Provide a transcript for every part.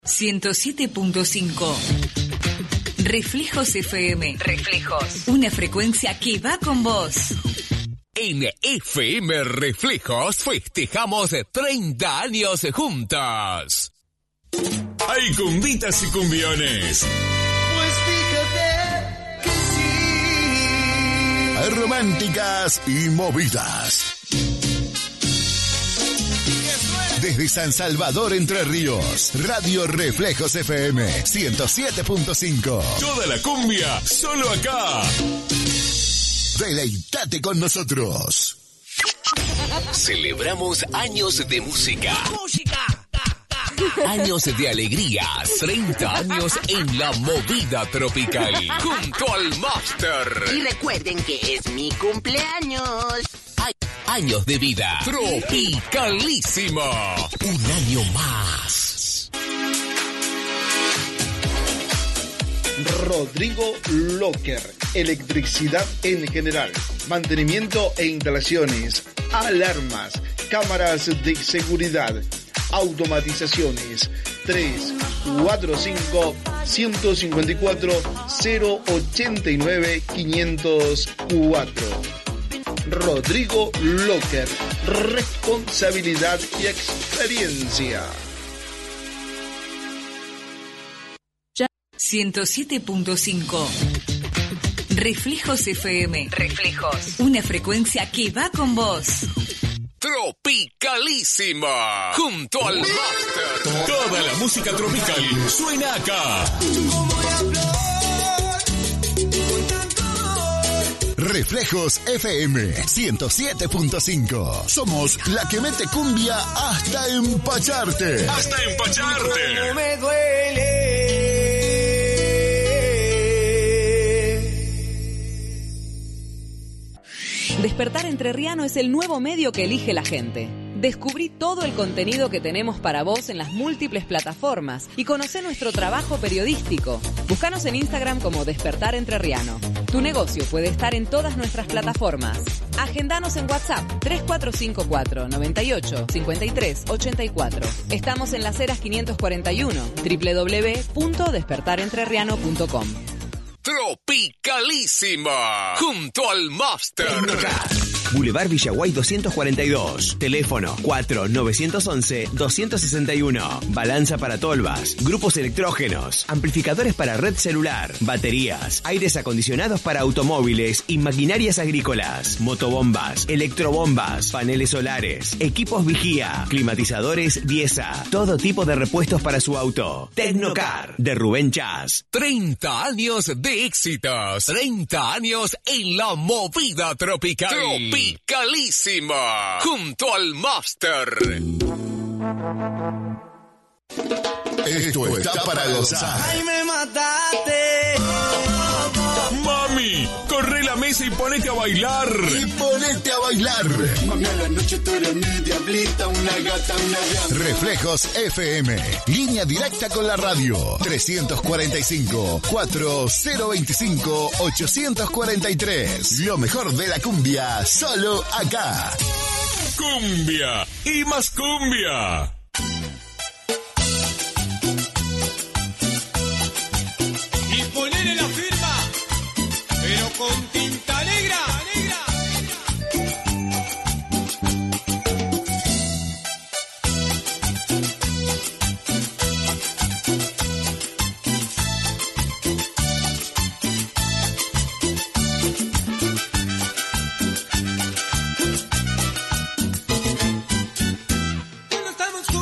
107.5 Reflejos FM. Reflejos. Una frecuencia que va con vos. En FM Reflejos festejamos 30 años juntos. Hay cumbitas y cumbiones. Pues fíjate que sí. Hay románticas y movidas. Desde San Salvador, Entre Ríos, Radio Reflejos FM 107.5. Toda la cumbia, solo acá. Deleitate con nosotros. Celebramos años de música. Años de alegrías. 30 años en la movida tropical. Junto al Master. Y recuerden que es mi cumpleaños. Años de vida. Tropicalísimo. Un año más. Rodrigo Locker. Electricidad en general. Mantenimiento e instalaciones. Alarmas. Cámaras de seguridad. Automatizaciones. 345-154-089-504. Rodrigo Locker. Responsabilidad y experiencia. 107.5 Reflejos FM. Reflejos. Una frecuencia que va con vos. Tropicalísima. Junto al Master. Toda la música tropical suena acá. Reflejos FM 107.5. Somos la que mete cumbia hasta empacharte. Hasta empacharte. No me duele. Despertar Entrerriano es el nuevo medio que elige la gente. Descubrí todo el contenido que tenemos para vos en las múltiples plataformas y conocé nuestro trabajo periodístico. Búscanos en Instagram como Despertar Entrerriano. Tu negocio puede estar en todas nuestras plataformas. Agendanos en WhatsApp 3454 98 53 84. Estamos en Las Heras 541, www.despertarentrerriano.com. Tropicalísima. Junto al Master. Boulevard Villaguay 242. Teléfono 4911-261. Balanza para tolvas. Grupos electrógenos. Amplificadores para red celular. Baterías. Aires acondicionados para automóviles y maquinarias agrícolas. Motobombas. Electrobombas. Paneles solares. Equipos vigía. Climatizadores Diesa. Todo tipo de repuestos para su auto. Tecnocar. De Rubén Chas. 30 años de éxitos. 30 años en la movida tropical. Tropicalísima. Junto al Master. Esto está para gozar. Ay, me mataste. Mami, corre la mesa y ponete a bailar. Y ponete a bailar. Mami, a la noche tú eres mi diablita, una gata, una diabla. Reflejos FM. Línea directa con la radio. 345-4025-843. Lo mejor de la cumbia, solo acá. Cumbia y más cumbia. Y ponerle la firma, pero con tinta negra. Cuando estamos juntos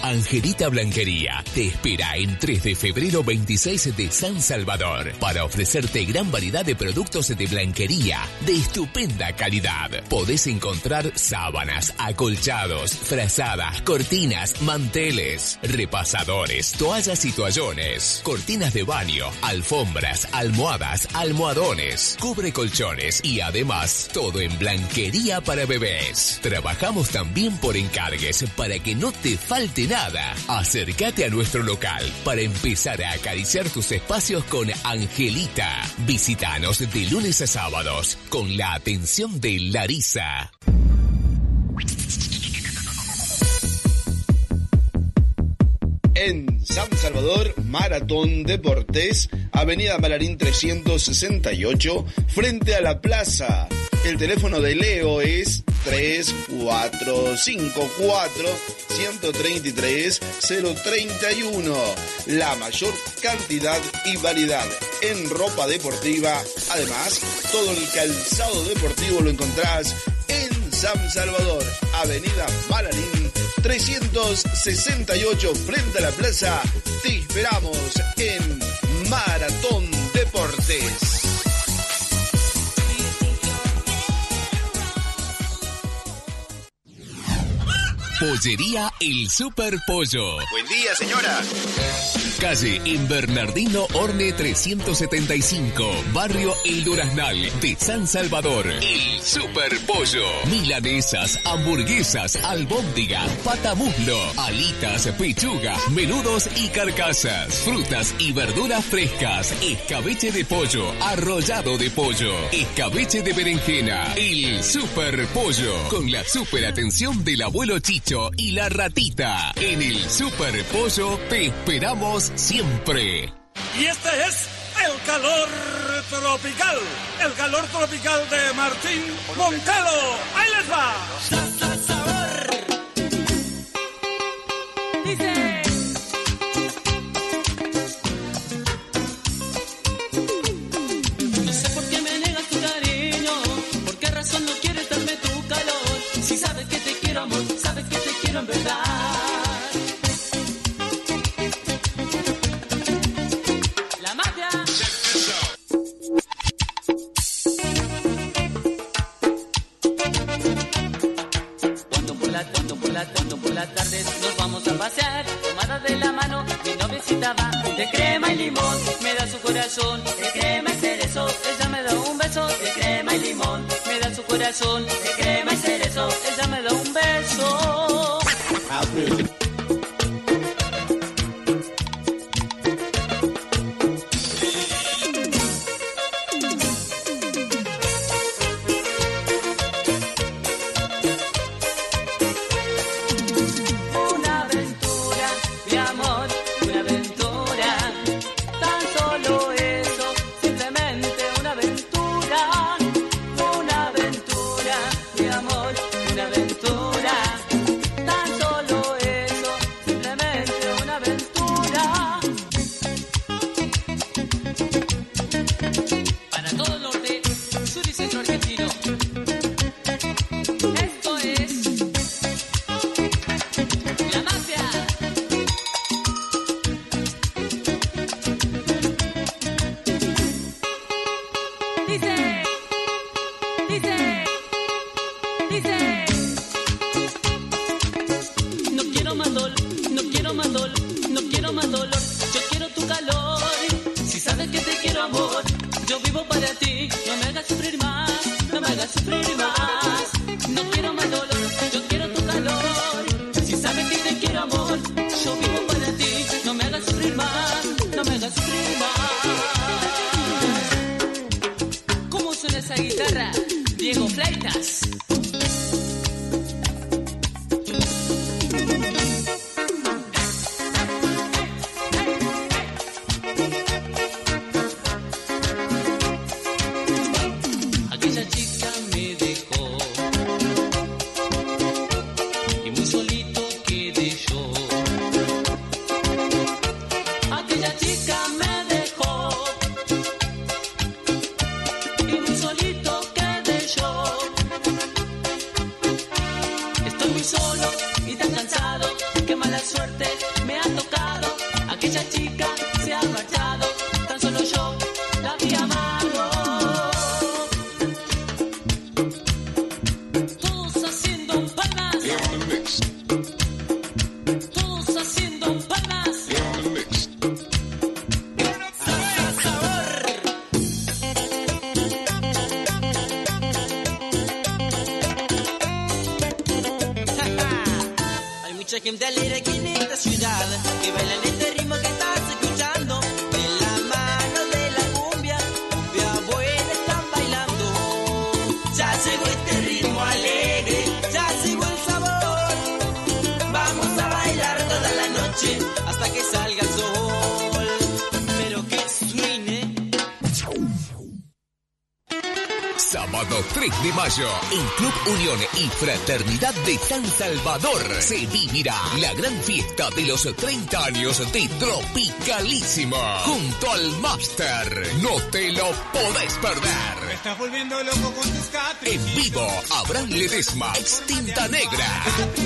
Angelita Blanquería te espera en 3 de febrero 26 de San Salvador para ofrecerte gran variedad de productos de blanquería de estupenda calidad. Podés encontrar sábanas, acolchados, frazadas, cortinas, manteles, repasadores, toallas y toallones, cortinas de baño, alfombras, almohadas, almohadones, cubre colchones y además todo en blanquería para bebés. Trabajamos también por encargues para que no te falte nada. Acércate a nuestro local para empezar a acariciar tus espacios con Angelita. Visítanos de lunes a sábados con la atención de Larisa. En San Salvador, Maratón Deportes, Avenida Malarín 368, frente a la plaza. El teléfono de Leo es 3454-133-031. La mayor cantidad y variedad en ropa deportiva. Además, todo el calzado deportivo lo encontrás en San Salvador, Avenida Malarín 368, frente a la plaza. Te esperamos en Maratón Deportes. Pollería El Super Pollo. Buen día, señora. Calle en Bernardino Orne 375, Barrio El Duraznal de San Salvador. El Super Pollo. Milanesas, hamburguesas, albóndiga, patamuslo, alitas, pechuga, menudos y carcasas. Frutas y verduras frescas. Escabeche de pollo, arrollado de pollo, escabeche de berenjena. El Super Pollo. Con la super atención del abuelo Chicho y la ratita. En el Super Pollo te esperamos siempre. Y este es el calor tropical. El calor tropical de Martín Montelo. Ahí les va. Sabor. Dice. No sé por qué me negas tu cariño. ¿Por qué razón no quieres darme tu calor? Si sabes que te quiero, amor, sabes que te quiero en verdad. Cuando por la tarde nos vamos a pasear, tomada de la mano, mi noviecita va de crema y limón, me da su corazón, de crema y cerezo, ella me da un beso, de crema y limón, me da su corazón, de crema y cerezo, ella me da un beso. Estoy muy solo y tan cansado que mala suerte me ha tocado. Aquella chica se ha marchado, tan solo yo la vi amado. Todos haciendo palmas, todos haciendo palmas. Hay mucha gente alegre aquí en esta ciudad que bailan este ritmo que estás escuchando. De la mano de la cumbia, cumbia buena están bailando. Ya llegó este ritmo alegre, ya llegó el sabor. Vamos a bailar toda la noche hasta que salga el sol. Pero que suene. Sábado 3 de mayo, en Club Unión y Fraternidad de San Salvador se vivirá la gran fiesta de los 30 años de Tropicalísimo junto al Máster. No te lo podés perder. Me estás volviendo loco con tus caprichos. En vivo, Abraham Ledesma, ex Tinta Negra.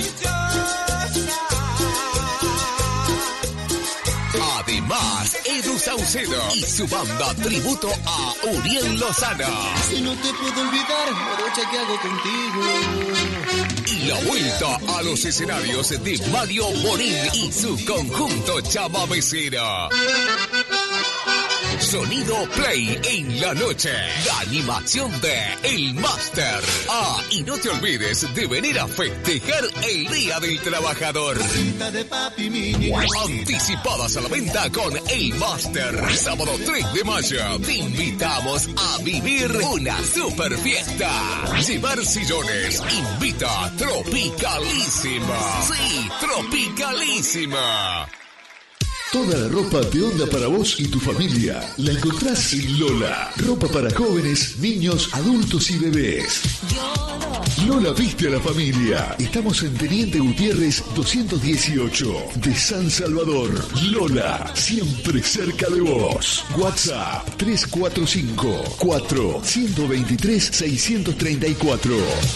Además, Edu Saucedo y su banda tributo a Uriel Lozano. Si no te puedo olvidar, morocha, ¿qué hago contigo? Y la vuelta a los escenarios de Mario Morín y su conjunto chamamecero. Sonido Play en la noche. La animación de El Máster. Ah, y no te olvides de venir a festejar el Día del Trabajador. De papi, mini. Anticipadas a la venta con El Máster. Sábado 3 de mayo. Te invitamos a vivir una super fiesta. Llevar sillones. Invita Tropicalísima. Sí, Tropicalísima. Toda la ropa de onda para vos y tu familia la encontrás en Lola. Ropa para jóvenes, niños, adultos y bebés. Lola viste a la familia. Estamos en Teniente Gutiérrez 218 de San Salvador. Lola, siempre cerca de vos. WhatsApp 345-4-123-634.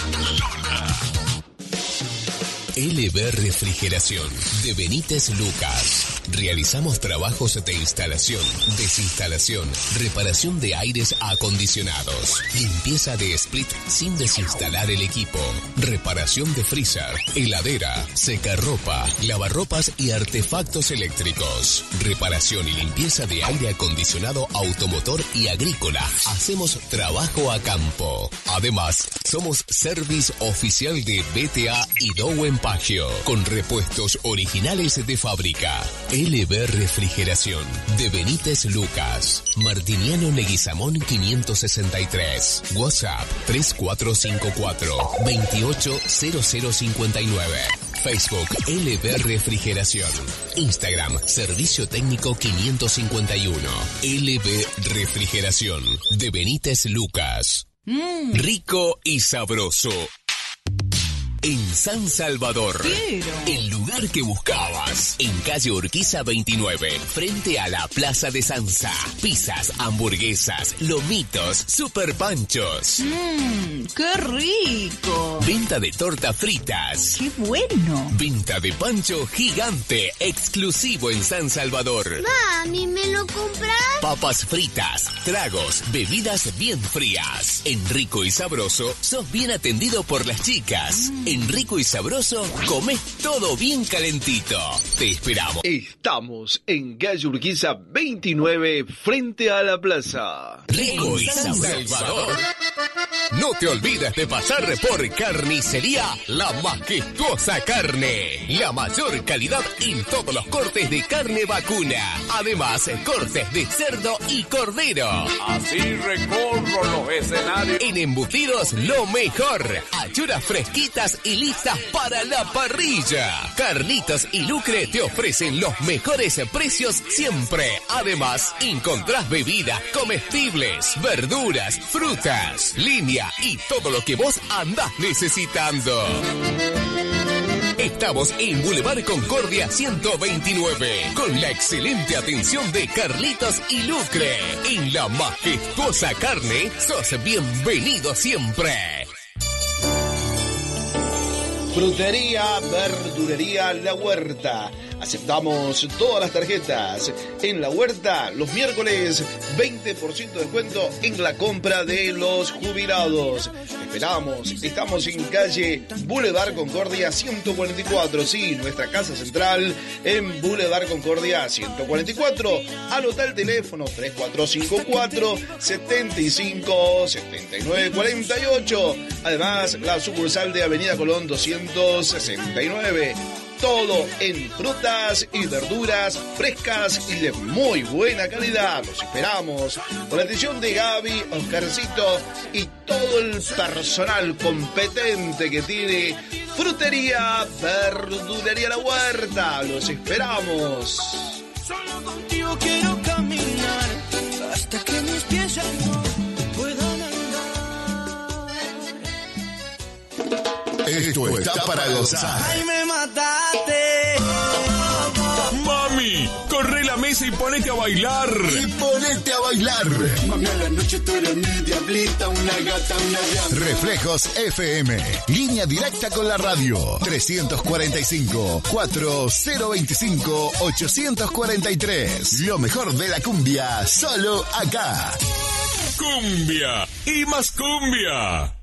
LB Refrigeración de Benítez Lucas. Realizamos trabajos de instalación, desinstalación, reparación de aires acondicionados, limpieza de split sin desinstalar el equipo, reparación de freezer, heladera, secarropa, lavarropas y artefactos eléctricos, reparación y limpieza de aire acondicionado automotor y agrícola. Hacemos trabajo a campo. Además, somos service oficial de BTA y Dow Empagio, con repuestos originales de fábrica. LB Refrigeración de Benítez Lucas, Martiniano Leguizamón 563, WhatsApp 3454-280059, Facebook LB Refrigeración, Instagram Servicio Técnico 551, LB Refrigeración de Benítez Lucas. Rico y sabroso. En San Salvador, el lugar que buscabas, en calle Urquiza 29, frente a la Plaza de Sansa. Pizzas, hamburguesas, lomitos, super panchos. ¡Qué rico! Venta de tortas fritas. ¡Qué bueno! Venta de pancho gigante, exclusivo en San Salvador. Mami, ¿me lo compras? Papas fritas, tragos, bebidas bien frías. En Rico y Sabroso, sos bien atendido por las chicas. En Rico y Sabroso, comés todo bien calentito. Te esperamos. Estamos en calle Urquiza 29, frente a la plaza. Rico y Salvador. No te olvides de pasar por Carnicería La Majestuosa Carne. La mayor calidad en todos los cortes de carne vacuna. Además, cortes de cerdo y cordero. Así recorro los escenarios. En embutidos, lo mejor. Achuras fresquitas y listas para la parrilla. Carlitos y Lucre te ofrecen los mejores precios siempre. Además, encontrás bebidas, comestibles, verduras, frutas, línea y todo lo que vos andás necesitando. Estamos en Boulevard Concordia 129, con la excelente atención de Carlitos y Lucre. En La Majestuosa Carne, sos bienvenido siempre. Frutería, verdulería La Huerta. Aceptamos todas las tarjetas. En La Huerta, los miércoles, 20% de descuento en la compra de los jubilados. Esperamos. Estamos en calle Boulevard Concordia 144. Sí, nuestra casa central en Boulevard Concordia 144. Anota el teléfono 3454 75 79 48. Además, la sucursal de Avenida Colón 269. Todo en frutas y verduras frescas y de muy buena calidad. Los esperamos con la atención de Gaby, Oscarcito y todo el personal competente que tiene Frutería, Verdulería La Huerta. Los esperamos. Solo contigo quiero caminar hasta que mis pies ya no puedan andar. Esto está para gozar. Ay, me mataste. Mami, corre la mesa y ponete a bailar. Y ponete a bailar. Mami, a la noche tú eres mi diablita, una gata, una diabla. Reflejos FM. Línea directa con la radio. 345-4025-843. Lo mejor de la cumbia, solo acá. Cumbia y más cumbia.